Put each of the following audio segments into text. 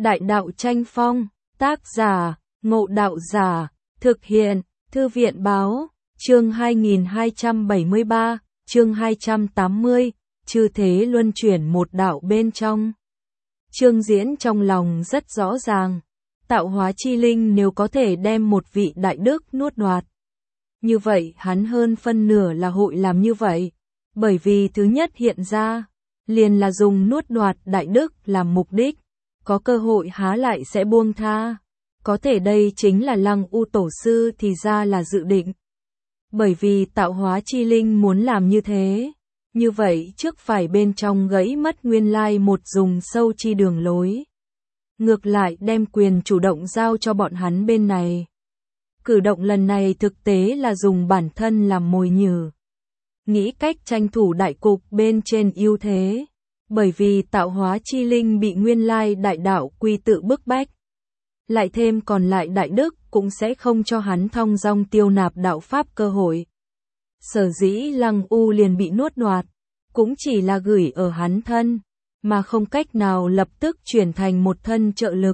Đại đạo tranh phong, tác giả, Ngộ Đạo Giả, thực hiện, Thư viện báo, chương 2273, chương 280, chư thế luân chuyển một đạo bên trong. Trương Diễn trong lòng rất rõ ràng, tạo hóa chi linh nếu có thể đem một vị đại đức nuốt đoạt. Như vậy hắn hơn phân nửa là hội làm như vậy, bởi vì thứ nhất hiện ra, liền là dùng nuốt đoạt đại đức làm mục đích, có cơ hội há lại sẽ buông tha. Có thể đây chính là Lăng U Tổ Sư thì ra là dự định. Bởi vì tạo hóa chi linh muốn làm như thế, như vậy trước phải bên trong gãy mất nguyên lai một dùng sâu chi đường lối. Ngược lại đem quyền chủ động giao cho bọn hắn bên này. Cử động lần này thực tế là dùng bản thân làm mồi nhử. Nghĩ cách tranh thủ đại cục bên trên ưu thế. Bởi vì tạo hóa chi linh bị nguyên lai đại đạo quy tự bức bách. Lại thêm còn lại đại đức cũng sẽ không cho hắn thong dong tiêu nạp đạo pháp cơ hội. Sở dĩ Lăng U liền bị nuốt đoạt, cũng chỉ là gửi ở hắn thân, mà không cách nào lập tức chuyển thành một thân trợ lực.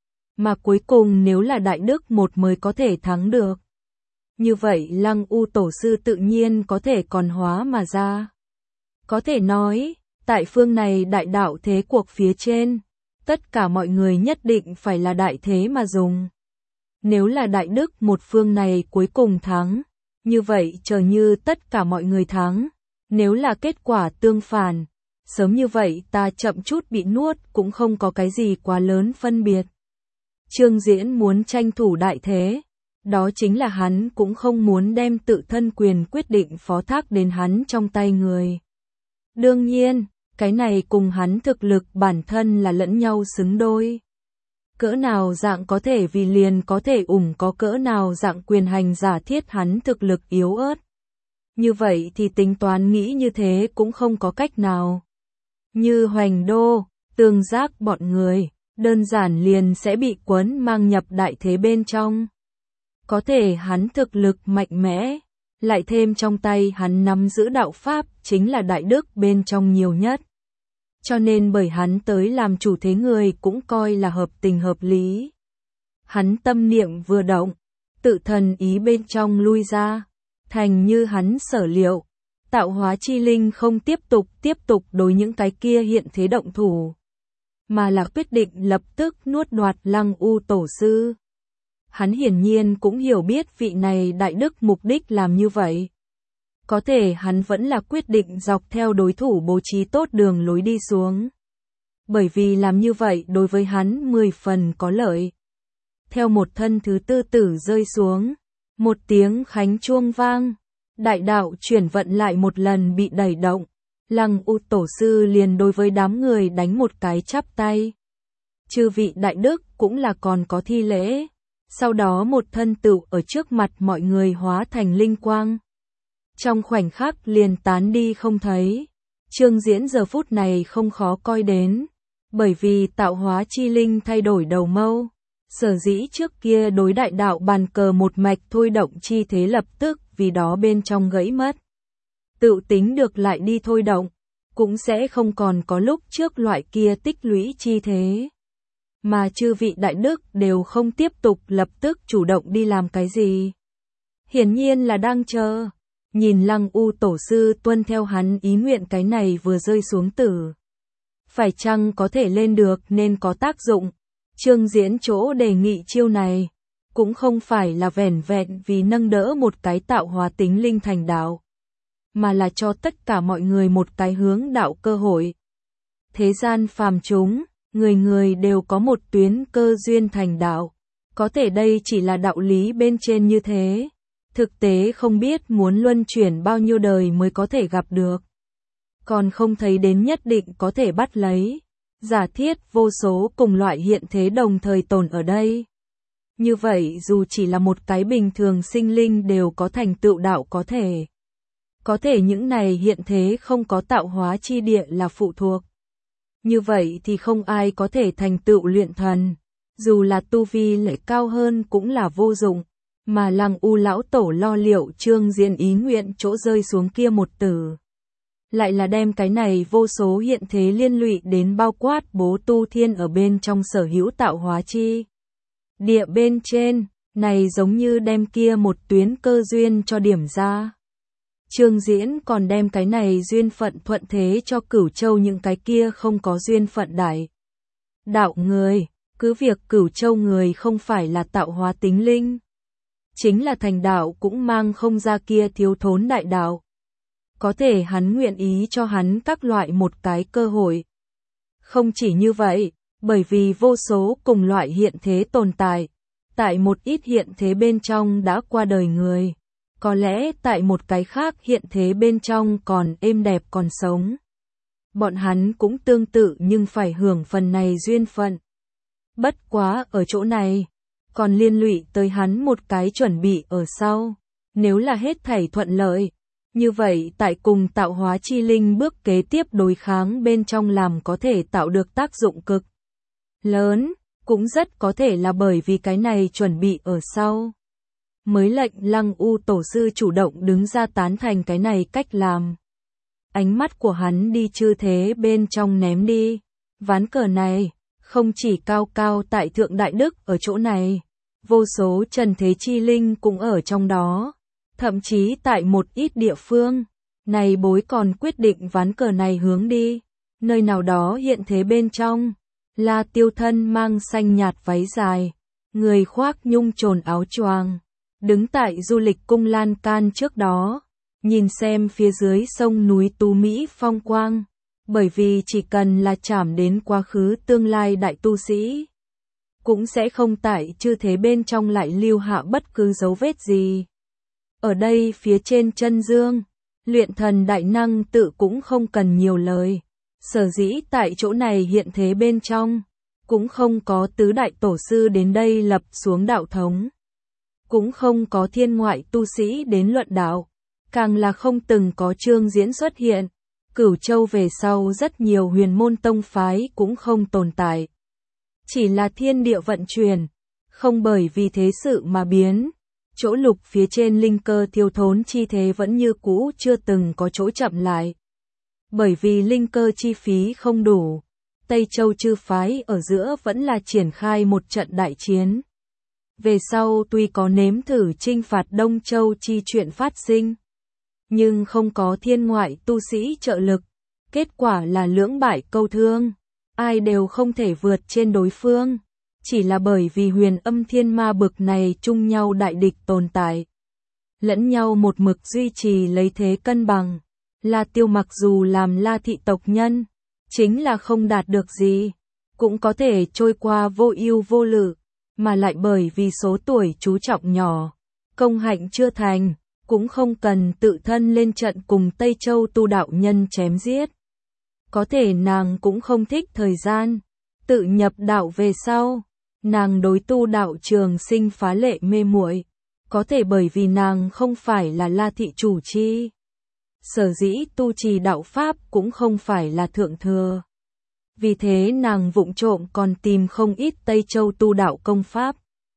Mà cuối cùng nếu là đại đức một mới có thể thắng được. Như vậy Lăng U Tổ Sư tự nhiên có thể còn hóa mà ra. Có thể nói, tại phương này đại đạo thế cuộc phía trên, tất cả mọi người nhất định phải là đại thế mà dùng. Nếu là đại đức một phương này cuối cùng thắng, như vậy chờ như tất cả mọi người thắng. Nếu là kết quả tương phản, sớm như vậy ta chậm chút bị nuốt cũng không có cái gì quá lớn phân biệt. Trương Diễn muốn tranh thủ đại thế, đó chính là hắn cũng không muốn đem tự thân quyền quyết định phó thác đến hắn trong tay người. Đương nhiên, cái này cùng hắn thực lực bản thân là lẫn nhau xứng đôi. Cỡ nào dạng có thể vì liền có thể có cỡ nào dạng quyền hành giả thiết hắn thực lực yếu ớt. Như vậy thì tính toán nghĩ như thế cũng không có cách nào. Như Hoành Đô, Tương Giác bọn người, đơn giản liền sẽ bị quấn mang nhập đại thế bên trong. Có thể hắn thực lực mạnh mẽ, lại thêm trong tay hắn nắm giữ đạo pháp chính là đại đức bên trong nhiều nhất. Cho nên bởi hắn tới làm chủ thế người cũng coi là hợp tình hợp lý. Hắn tâm niệm vừa động, tự thần ý bên trong lui ra, thành như hắn sở liệu. Tạo hóa chi linh không tiếp tục đối những cái kia hiện thế động thủ, mà là quyết định lập tức nuốt đoạt Lăng U Tổ Sư. Hắn hiển nhiên cũng hiểu biết vị này đại đức mục đích làm như vậy. Có thể hắn vẫn là quyết định dọc theo đối thủ bố trí tốt đường lối đi xuống. Bởi vì làm như vậy đối với hắn 10 phần có lợi. Theo một thân thứ tư tử rơi xuống, một tiếng khánh chuông vang, đại đạo chuyển vận lại một lần bị đẩy động. Lăng U Tổ Sư liền đối với đám người đánh một cái chắp tay. Chư vị đại đức cũng là còn có thi lễ. Sau đó một thân tựu ở trước mặt mọi người hóa thành linh quang. Trong khoảnh khắc liền tán đi không thấy. Trương Diễn giờ phút này không khó coi đến. Bởi vì tạo hóa chi linh thay đổi đầu mâu. Sở dĩ trước kia đối đại đạo bàn cờ một mạch thôi động chi thế lập tức vì đó bên trong gãy mất. Tự tính được lại đi thôi động, cũng sẽ không còn có lúc trước loại kia tích lũy chi thế. Mà chư vị đại đức đều không tiếp tục lập tức chủ động đi làm cái gì. Hiển nhiên là đang chờ, nhìn Lăng U Tổ Sư tuân theo hắn ý nguyện cái này vừa rơi xuống tử. Phải chăng có thể lên được nên có tác dụng. Trương Diễn chỗ đề nghị chiêu này, cũng không phải là vẻn vẹn vì nâng đỡ một cái tạo hóa tính linh thành đạo, mà là cho tất cả mọi người một cái hướng đạo cơ hội. Thế gian phàm chúng, người người đều có một tuyến cơ duyên thành đạo, có thể đây chỉ là đạo lý bên trên như thế, thực tế không biết muốn luân chuyển bao nhiêu đời mới có thể gặp được. Còn không thấy đến nhất định có thể bắt lấy. Giả thiết vô số cùng loại hiện thế đồng thời tồn ở đây. Như vậy dù chỉ là một cái bình thường sinh linh đều có thành tựu đạo có thể. Có thể những này hiện thế không có tạo hóa chi địa là phụ thuộc. Như vậy thì không ai có thể thành tựu luyện thần. Dù là tu vi lại cao hơn cũng là vô dụng. Mà Lăng U lão tổ lo liệu Trương Diễn ý nguyện chỗ rơi xuống kia một tử. lại là đem cái này vô số hiện thế liên lụy đến bao quát bố tu thiên ở bên trong sở hữu tạo hóa chi. Địa bên trên, này giống như đem kia một tuyến cơ duyên cho điểm ra. Trương Diễn còn đem cái này duyên phận thuận thế cho Cửu Châu những cái kia không có duyên phận đại đạo người, cứ việc Cửu Châu người không phải là tạo hóa tính linh. Chính là thành đạo cũng mang không ra kia thiếu thốn đại đạo. Có thể hắn nguyện ý cho hắn các loại một cái cơ hội. Không chỉ như vậy, bởi vì vô số cùng loại hiện thế tồn tại, tại một ít hiện thế bên trong đã qua đời người, có lẽ tại một cái khác hiện thế bên trong còn êm đẹp còn sống. Bọn hắn cũng tương tự nhưng phải hưởng phần này duyên phận. Bất quá ở chỗ này, còn liên lụy tới hắn một cái chuẩn bị ở sau. Nếu là hết thảy thuận lợi, như vậy tại cùng tạo hóa chi linh bước kế tiếp đối kháng bên trong làm có thể tạo được tác dụng cực lớn, cũng rất có thể là bởi vì cái này chuẩn bị ở sau. Mới lệnh Lăng U tổ sư chủ động đứng ra tán thành cái này cách làm. Ánh mắt của hắn đi chư thế bên trong ném đi. Ván cờ này, không chỉ cao cao tại thượng đại đức ở chỗ này, vô số trần thế chi linh cũng ở trong đó. Thậm chí tại một ít địa phương, này bối còn quyết định ván cờ này hướng đi. Nơi nào đó hiện thế bên trong, là Tiêu thân mang xanh nhạt váy dài, người khoác nhung trồn áo choàng, đứng tại du lịch cung lan can trước đó, nhìn xem phía dưới sông núi Tú Mỹ phong quang, bởi vì chỉ cần là chạm đến quá khứ tương lai đại tu sĩ, cũng sẽ không tại chư thế bên trong lại lưu hạ bất cứ dấu vết gì. Ở đây phía trên chân dương, luyện thần đại năng tự cũng không cần nhiều lời, sở dĩ tại chỗ này hiện thế bên trong, cũng không có tứ đại tổ sư đến đây lập xuống đạo thống. Cũng không có thiên ngoại tu sĩ đến luận đạo, càng là không từng có Trương Diễn xuất hiện. Cửu Châu về sau rất nhiều huyền môn tông phái cũng không tồn tại. Chỉ là thiên địa vận chuyển, không bởi vì thế sự mà biến. Chỗ lục phía trên linh cơ thiếu thốn chi thế vẫn như cũ chưa từng có chỗ chậm lại. Bởi vì linh cơ chi phí không đủ, Tây Châu chư phái ở giữa vẫn là triển khai một trận đại chiến. Về sau tuy có nếm thử chinh phạt Đông Châu chi chuyện phát sinh, nhưng không có thiên ngoại tu sĩ trợ lực, kết quả là lưỡng bại câu thương, ai đều không thể vượt trên đối phương, chỉ là bởi vì huyền âm thiên ma bực này chung nhau đại địch tồn tại. Lẫn nhau một mực duy trì lấy thế cân bằng, La Tiêu mặc dù làm La thị tộc nhân, chính là không đạt được gì, cũng có thể trôi qua vô ưu vô lự. Mà lại bởi vì số tuổi chú trọng nhỏ, công hạnh chưa thành, cũng không cần tự thân lên trận cùng Tây Châu tu đạo nhân chém giết. Có thể nàng cũng không thích thời gian, tự nhập đạo về sau, nàng đối tu đạo trường sinh phá lệ mê muội, có thể bởi vì nàng không phải là La thị chủ chi. Sở dĩ tu trì đạo pháp cũng không phải là thượng thừa. Vì thế nàng vụng trộm còn tìm không ít Tây Châu tu đạo công pháp.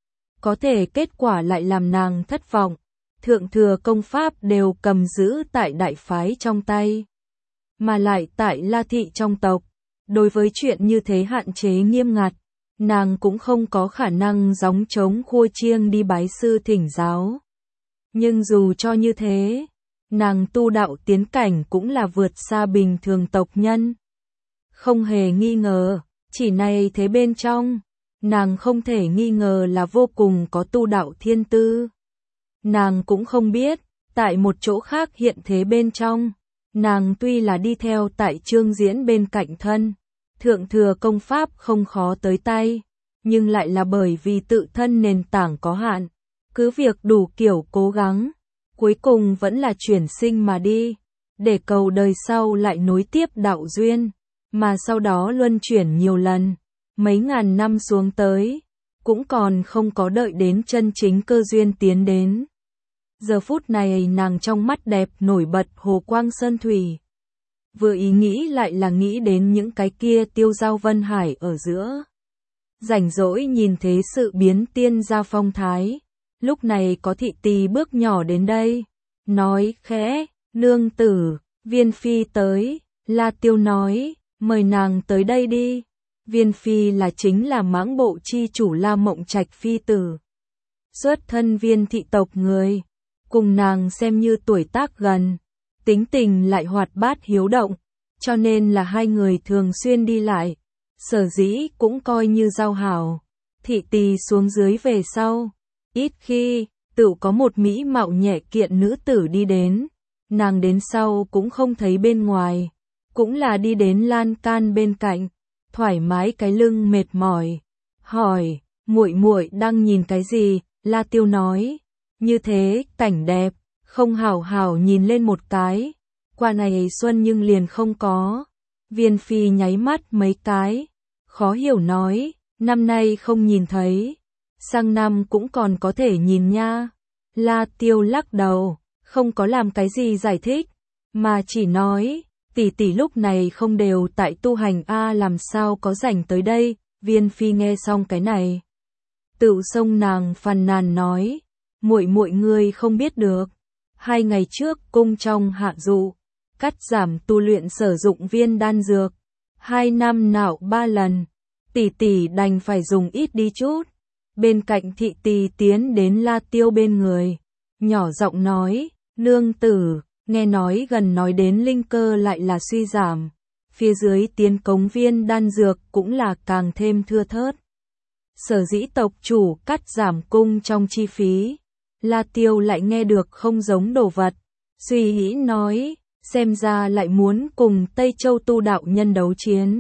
Có thể kết quả lại làm nàng thất vọng, thượng thừa công pháp đều cầm giữ tại đại phái trong tay. Mà lại tại La thị trong tộc, đối với chuyện như thế hạn chế nghiêm ngặt, nàng cũng không có khả năng gióng trống khua chiêng đi bái sư thỉnh giáo. Nhưng dù cho như thế, nàng tu đạo tiến cảnh cũng là vượt xa bình thường tộc nhân. Không hề nghi ngờ, chỉ này thế bên trong, nàng không thể nghi ngờ là vô cùng có tu đạo thiên tư. Nàng cũng không biết, tại một chỗ khác hiện thế bên trong, nàng tuy là đi theo tại Trương Diễn bên cạnh thân, thượng thừa công pháp không khó tới tay, nhưng lại là bởi vì tự thân nền tảng có hạn, cứ việc đủ kiểu cố gắng, cuối cùng vẫn là chuyển sinh mà đi, để cầu đời sau lại nối tiếp đạo duyên. Mà sau đó luân chuyển nhiều lần, mấy ngàn năm xuống tới, cũng còn không có đợi đến chân chính cơ duyên tiến đến. Giờ phút này nàng trong mắt đẹp nổi bật hồ quang sơn thủy. Vừa ý nghĩ lại là nghĩ đến những cái kia tiêu giao vân hải ở giữa. Rảnh rỗi nhìn thế sự biến tiên ra phong thái, lúc này có thị tỳ bước nhỏ đến đây, nói khẽ, nương tử, Viên Phi tới, La Tiêu nói, mời nàng tới đây đi. Viên Phi là chính là Mãng Bộ chi chủ La Mộng Trạch phi tử. Xuất thân Viên thị tộc người, cùng nàng xem như tuổi tác gần, tính tình lại hoạt bát hiếu động, cho nên là hai người thường xuyên đi lại, sở dĩ cũng coi như giao hảo. Thị tỳ xuống dưới về sau, ít khi, tự có một mỹ mạo nhẹ kiện nữ tử đi đến, nàng đến sau cũng không thấy bên ngoài, cũng là đi đến lan can bên cạnh, thoải mái cái lưng mệt mỏi, hỏi, muội muội đang nhìn cái gì? La Tiêu nói, như thế, cảnh đẹp, không hảo hảo nhìn lên một cái, qua này xuân nhưng liền không có. Viên Phi nháy mắt mấy cái, khó hiểu nói, năm nay không nhìn thấy, sang năm cũng còn có thể nhìn nha. La Tiêu lắc đầu, không có làm cái gì giải thích, mà chỉ nói, tỷ tỷ lúc này không đều tại tu hành a, làm sao có rảnh tới đây. Viên Phi nghe xong cái này, tự xông nàng phàn nàn nói, muội muội ngươi không biết được, 2 ngày trước cung trong hạ dụ, cắt giảm tu luyện sử dụng viên đan dược, 2 năm nạo 3 lần, tỷ tỷ đành phải dùng ít đi chút. Bên cạnh thị tỳ tiến đến La Tiêu bên người, nhỏ giọng nói, nương tử, nghe nói gần nói đến linh cơ lại là suy giảm, phía dưới tiến cống viên đan dược cũng là càng thêm thưa thớt. Sở dĩ tộc chủ cắt giảm cung trong chi phí. La Tiêu lại nghe được không giống đồ vật, suy nghĩ nói, xem ra lại muốn cùng Tây Châu tu đạo nhân đấu chiến.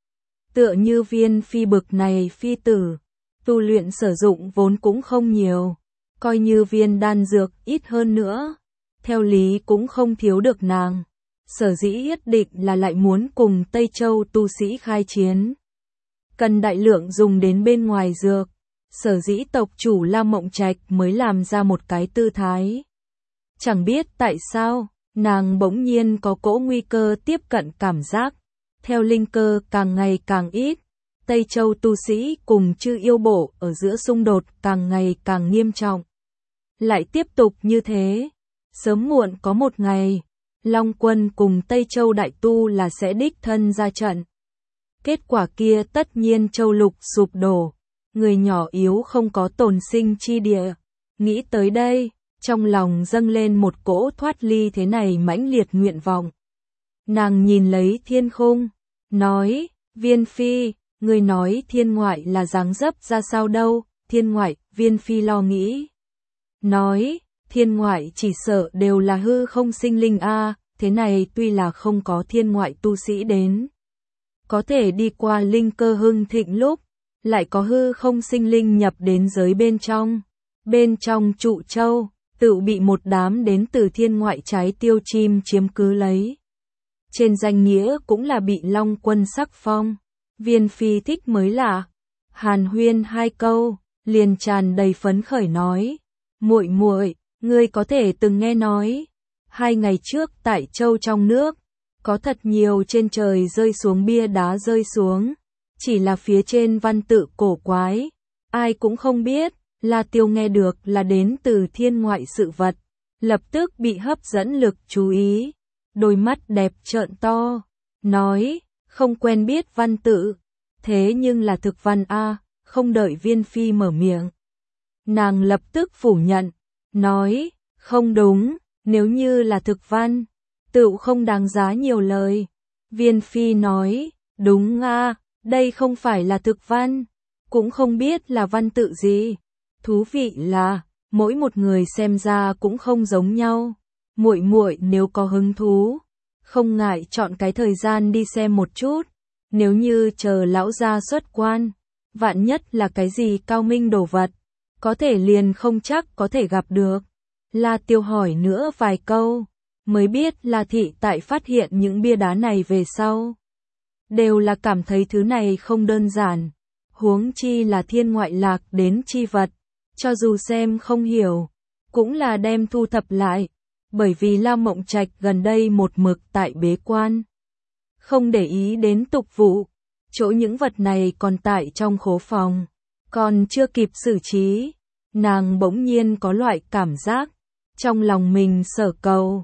Tựa như Viên Phi bực này phi tử, tu luyện sử dụng vốn cũng không nhiều, coi như viên đan dược ít hơn nữa, theo lý cũng không thiếu được nàng, sở dĩ nhất định là lại muốn cùng Tây Châu tu sĩ khai chiến. Cần đại lượng dùng đến bên ngoài dược, sở dĩ tộc chủ La Mộng Trạch mới làm ra một cái tư thái. Chẳng biết tại sao, nàng bỗng nhiên có cỗ nguy cơ tiếp cận cảm giác, theo linh cơ càng ngày càng ít, Tây Châu tu sĩ cùng Chư Yêu Bộ ở giữa xung đột càng ngày càng nghiêm trọng. Lại tiếp tục như thế, sớm muộn có một ngày, Long Quân cùng Tây Châu đại tu là sẽ đích thân ra trận. Kết quả kia tất nhiên châu lục sụp đổ, người nhỏ yếu không có tồn sinh chi địa. Nghĩ tới đây, trong lòng dâng lên một cỗ thoát ly thế này mãnh liệt nguyện vọng. Nàng nhìn lấy thiên khung, nói, Viên Phi, người nói thiên ngoại là dáng dấp ra sao đâu? Thiên ngoại, Viên Phi lo nghĩ. Nói, thiên ngoại chỉ sợ đều là hư không sinh linh a, thế này tuy là không có thiên ngoại tu sĩ đến, có thể đi qua linh cơ hưng thịnh lúc, lại có hư không sinh linh nhập đến giới bên trong trụ châu, tự bị một đám đến từ thiên ngoại trái tiêu chim chiếm cứ lấy. Trên danh nghĩa cũng là bị Long Quân sắc phong. Viên Phi thích mới lạ, hàn huyên 2 câu, liền tràn đầy phấn khởi nói, muội muội, ngươi có thể từng nghe nói, 2 ngày trước tại châu trong nước, có thật nhiều trên trời rơi xuống bia đá rơi xuống, chỉ là phía trên văn tự cổ quái, ai cũng không biết. La Tiêu nghe được là đến từ thiên ngoại sự vật, lập tức bị hấp dẫn lực chú ý, đôi mắt đẹp trợn to, nói, không quen biết văn tự, thế nhưng là thực văn a. Không đợi Viên Phi mở miệng, nàng lập tức phủ nhận, nói, không đúng, nếu như là thực văn, tựu không đáng giá nhiều lời. Viên Phi nói, đúng a, đây không phải là thực văn, cũng không biết là văn tự gì. Thú vị là, mỗi một người xem ra cũng không giống nhau. Muội muội nếu có hứng thú, không ngại chọn cái thời gian đi xem một chút. Nếu như chờ lão gia xuất quan, vạn nhất là cái gì cao minh đồ vật, có thể liền không chắc có thể gặp được. La Tiêu hỏi nữa vài câu, mới biết La Thị tại phát hiện những bia đá này về sau, đều là cảm thấy thứ này không đơn giản, huống chi là thiên ngoại lạc đến chi vật, cho dù xem không hiểu, cũng là đem thu thập lại, bởi vì La Mộng Trạch gần đây một mực tại bế quan, không để ý đến tục vụ, chỗ những vật này còn tại trong khố phòng, còn chưa kịp xử trí, nàng bỗng nhiên có loại cảm giác, trong lòng mình sở cầu,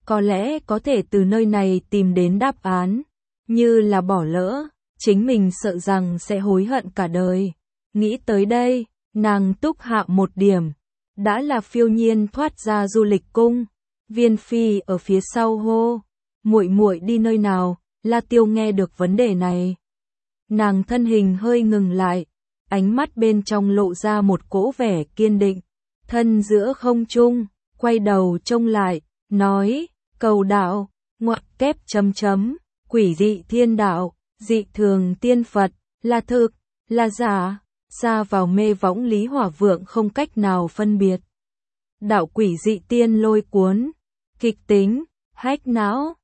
có lẽ có thể từ nơi này tìm đến đáp án, như là bỏ lỡ, chính mình sợ rằng sẽ hối hận cả đời. Nghĩ tới đây, nàng túc hạ một điểm, đã là phiêu nhiên thoát ra du lịch cung. Viên phi ở phía sau hô, muội muội đi nơi nào? La Tiêu nghe được vấn đề này, nàng thân hình hơi ngừng lại, ánh mắt bên trong lộ ra một cỗ vẻ kiên định, thân giữa không trung, quay đầu trông lại, nói, cầu đạo, ngoặc kép chấm chấm, quỷ dị thiên đạo, dị thường tiên Phật, là thực, là giả, xa vào mê võng Lý Hỏa Vượng không cách nào phân biệt. Đạo quỷ dị tiên lôi cuốn, kịch tính, hách não,